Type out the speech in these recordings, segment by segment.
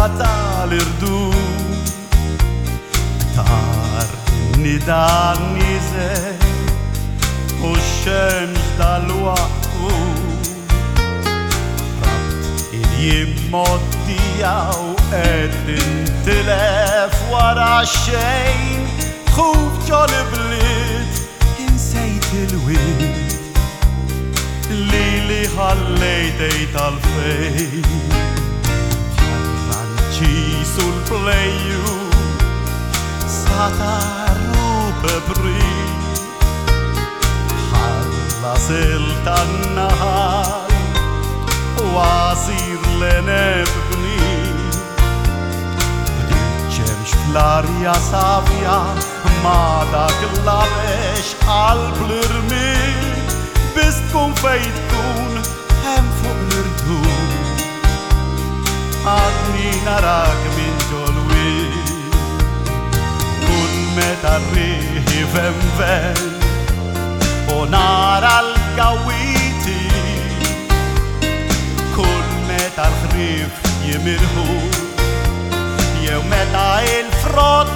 tal-irdu tar nidan niżel u x-xemx dal-waqqu rabt il-jimmoddijaw qed intilef wara xejn tħuf ġol-bliet insejt il-wid li ħallejtej tal-fejn ċisu l-plejju sataru bebri ħallas il-tannahar wasir l-enebni bdiċemx fl-arja savja ma dak l-labex qalb l-irmid bis tkun fejn tkun hemm fuq l-irdum għadni narak minn ġol-wid kull meta rriħi vemvel u nara l-gawiti kull meta l-ħrif jimirħu jew meta il-frott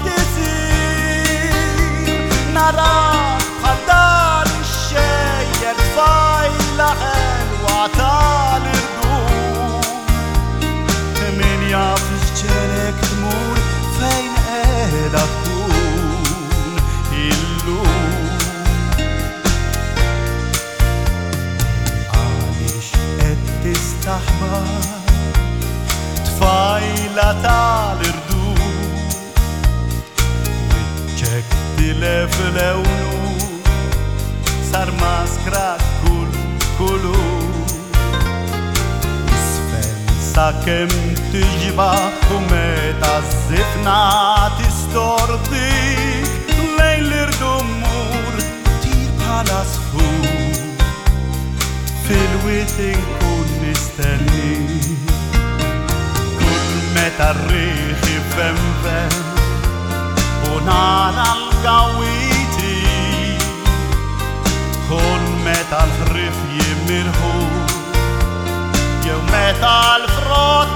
isir narak bħal xejjer tfajla ħelwa tal-irdum min jaf x'ġelek tmur fejn qiegħda tkun illum għaliex qed tistaħbar tfajla tal-irdum wiċċek tilef lewnu sar maskra kull kulur isfen sakemm tiġba u meta żifna tistordik lejn l-irdum mur tir bħala sfur fil-wit inkun nistennik kull meta rriħ ifemfem u nara l-gawiti kull meta l-ħrif jimirħu jew meta l-frott